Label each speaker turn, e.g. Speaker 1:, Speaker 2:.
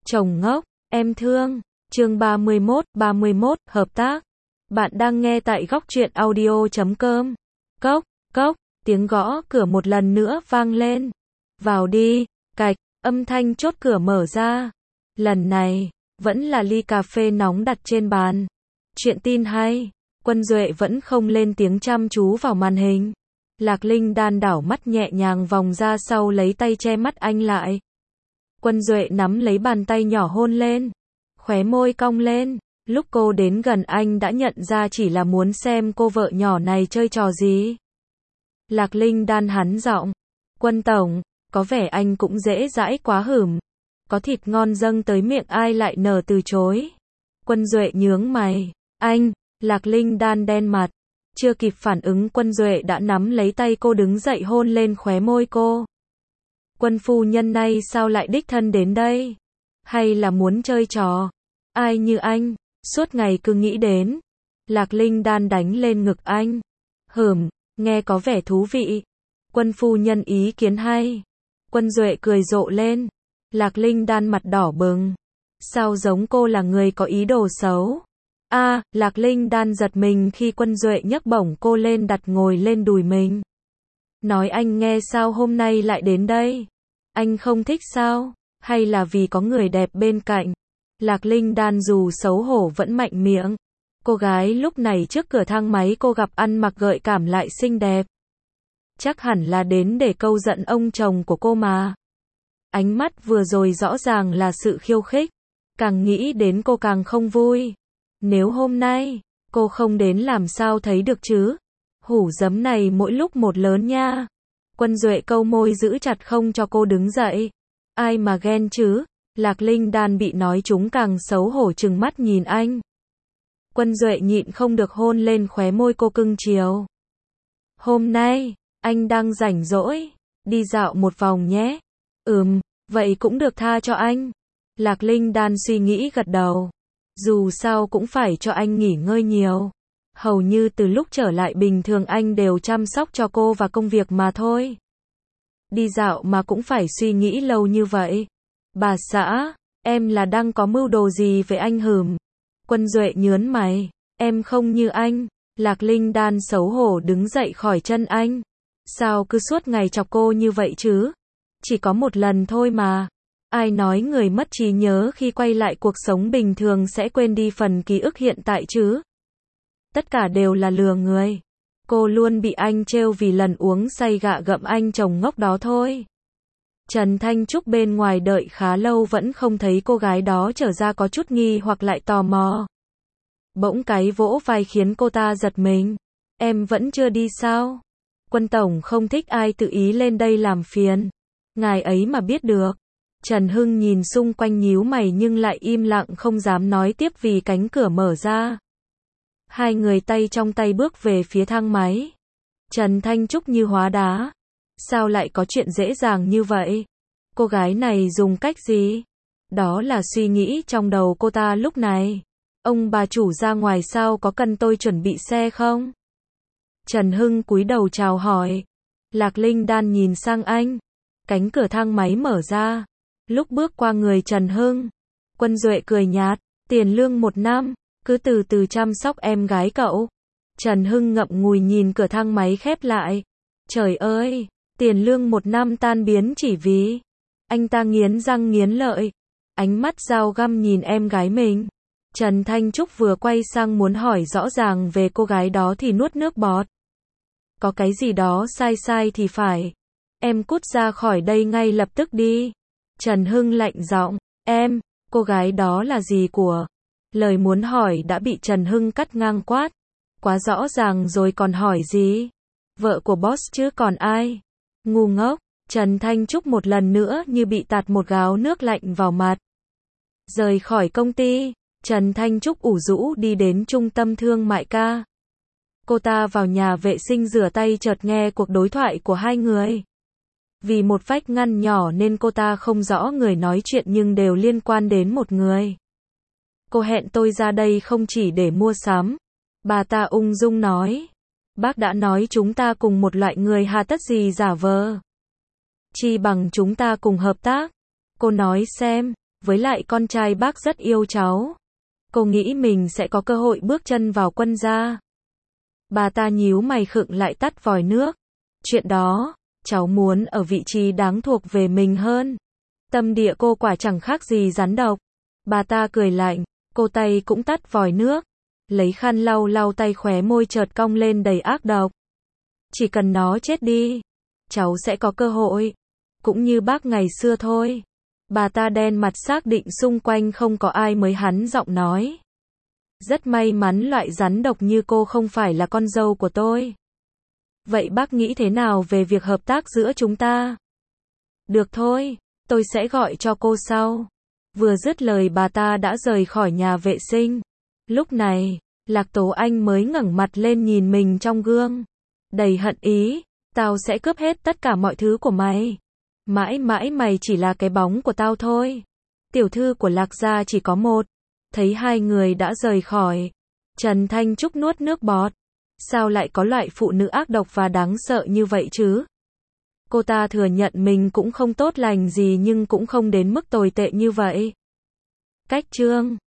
Speaker 1: Chồng ngốc, em thương. Chương 31, hợp tác. Bạn đang nghe tại góc truyện audio.com. Cốc, cốc, tiếng gõ cửa một lần nữa vang lên. Vào đi, cạch, âm thanh chốt cửa mở ra. Lần này, vẫn là ly cà phê nóng đặt trên bàn. Chuyện tin hay, Quân Duệ vẫn không lên tiếng chăm chú vào màn hình. Lạc Linh đan đảo mắt nhẹ nhàng vòng ra sau lấy tay che mắt anh lại. Quân Duệ nắm lấy bàn tay nhỏ hôn lên. Khóe môi cong lên. Lúc cô đến gần anh đã nhận ra chỉ là muốn xem cô vợ nhỏ này chơi trò gì. Lạc Linh đan hắn giọng. Quân tổng, có vẻ anh cũng dễ dãi quá hửm. Có thịt ngon dâng tới miệng ai lại nở từ chối. Quân Duệ nhướng mày. Anh, Lạc Linh đan đen mặt. Chưa kịp phản ứng Quân Duệ đã nắm lấy tay cô đứng dậy hôn lên khóe môi cô. Quân phu nhân này sao lại đích thân đến đây? Hay là muốn chơi trò? Ai như anh, suốt ngày cứ nghĩ đến. Lạc Linh đan đánh lên ngực anh. Nghe có vẻ thú vị. Quân phu nhân ý kiến hay. Quân Duệ cười rộ lên. Lạc Linh đan mặt đỏ bừng. Sao giống cô là người có ý đồ xấu? Lạc Linh đan giật mình khi Quân Duệ nhấc bổng cô lên đặt ngồi lên đùi mình. Nói anh nghe sao hôm nay lại đến đây? Anh không thích sao? Hay là vì có người đẹp bên cạnh? Lạc Linh đan dù xấu hổ vẫn mạnh miệng. Cô gái lúc này trước cửa thang máy cô gặp ăn mặc gợi cảm lại xinh đẹp. Chắc hẳn là đến để câu giận ông chồng của cô mà. Ánh mắt vừa rồi rõ ràng là sự khiêu khích. Càng nghĩ đến cô càng không vui. Nếu hôm nay, cô không đến làm sao thấy được chứ? Hủ giấm này mỗi lúc một lớn nha. Quân Duệ câu môi giữ chặt không cho cô đứng dậy. Ai mà ghen chứ? Lạc Linh đan bị nói trúng càng xấu hổ trừng mắt nhìn anh. Quân Duệ nhịn không được hôn lên khóe môi cô cưng chiều. Hôm nay, anh đang rảnh rỗi. Đi dạo một vòng nhé. Vậy cũng được tha cho anh. Lạc Linh đan suy nghĩ gật đầu. Dù sao cũng phải cho anh nghỉ ngơi nhiều. Hầu như từ lúc trở lại bình thường anh đều chăm sóc cho cô và công việc mà thôi. Đi dạo mà cũng phải suy nghĩ lâu như vậy. Bà xã, em là đang có mưu đồ gì với anh hửm? Quân Duệ nhớn mày. Em không như anh. Lạc Linh đan xấu hổ đứng dậy khỏi chân anh. Sao cứ suốt ngày chọc cô như vậy chứ? Chỉ có một lần thôi mà. Ai nói người mất trí nhớ khi quay lại cuộc sống bình thường sẽ quên đi phần ký ức hiện tại chứ? Tất cả đều là lừa người. Cô luôn bị anh trêu vì lần uống say gạ gẫm anh chồng ngốc đó thôi. Trần Thanh Trúc bên ngoài đợi khá lâu vẫn không thấy cô gái đó trở ra, có chút nghi hoặc lại tò mò. Bỗng cái vỗ vai khiến cô ta giật mình. Em vẫn chưa đi sao? Quân tổng không thích ai tự ý lên đây làm phiền. Ngài ấy mà biết được. Trần Hưng nhìn xung quanh nhíu mày nhưng lại im lặng không dám nói tiếp vì cánh cửa mở ra. Hai người tay trong tay bước về phía thang máy. Trần Thanh Trúc như hóa đá. Sao lại có chuyện dễ dàng như vậy? Cô gái này dùng cách gì? Đó là suy nghĩ trong đầu cô ta lúc này. Ông bà chủ ra ngoài sao, có cần tôi chuẩn bị xe không? Trần Hưng cúi đầu chào hỏi. Lạc Linh đan nhìn sang anh. Cánh cửa thang máy mở ra. Lúc bước qua người Trần Hưng, Quân Duệ cười nhạt. Tiền lương 1 năm, cứ từ từ chăm sóc em gái cậu. Trần Hưng ngậm ngùi nhìn cửa thang máy khép lại. Trời ơi, tiền lương 1 năm tan biến chỉ vì... Anh ta nghiến răng nghiến lợi. Ánh mắt dao găm nhìn em gái mình. Trần Thanh Trúc vừa quay sang muốn hỏi rõ ràng về cô gái đó thì nuốt nước bọt. Có cái gì đó sai sai thì phải. Em cút ra khỏi đây ngay lập tức đi. Trần Hưng lạnh giọng. Em, cô gái đó là gì của? Lời muốn hỏi đã bị Trần Hưng cắt ngang quát. Quá rõ ràng rồi còn hỏi gì? Vợ của boss chứ còn ai? Ngu ngốc. Trần Thanh Trúc một lần nữa như bị tạt một gáo nước lạnh vào mặt. Rời khỏi công ty, Trần Thanh Trúc ủ rũ đi đến trung tâm thương mại ca. Cô ta vào nhà vệ sinh rửa tay chợt nghe cuộc đối thoại của hai người. Vì một vách ngăn nhỏ nên cô ta không rõ người nói chuyện nhưng đều liên quan đến một người. Cô hẹn tôi ra đây không chỉ để mua sắm. Bà ta ung dung nói. Bác đã nói chúng ta cùng một loại người, hà tất gì giả vờ. Chi bằng chúng ta cùng hợp tác. Cô nói xem, với lại con trai bác rất yêu cháu. Cô nghĩ mình sẽ có cơ hội bước chân vào quân gia. Bà ta nhíu mày khựng lại tắt vòi nước. Chuyện đó, cháu muốn ở vị trí đáng thuộc về mình hơn. Tâm địa cô quả chẳng khác gì rắn độc. Bà ta cười lạnh, cô tay cũng tắt vòi nước. Lấy khăn lau lau tay khóe môi chợt cong lên đầy ác độc. Chỉ cần nó chết đi, cháu sẽ có cơ hội. Cũng như bác ngày xưa thôi. Bà ta đen mặt xác định xung quanh không có ai mới hắn giọng nói. Rất may mắn loại rắn độc như cô không phải là con dâu của tôi. Vậy bác nghĩ thế nào về việc hợp tác giữa chúng ta? Được thôi, tôi sẽ gọi cho cô sau. Vừa dứt lời bà ta đã rời khỏi nhà vệ sinh. Lúc này, Lạc Tố Anh mới ngẩng mặt lên nhìn mình trong gương. Đầy hận ý, tao sẽ cướp hết tất cả mọi thứ của mày. Mãi mãi mày chỉ là cái bóng của tao thôi. Tiểu thư của Lạc gia chỉ có một. Thấy hai người đã rời khỏi, Trần Thanh Trúc nuốt nước bọt. Sao lại có loại phụ nữ ác độc và đáng sợ như vậy chứ? Cô ta thừa nhận mình cũng không tốt lành gì nhưng cũng không đến mức tồi tệ như vậy. Cách chương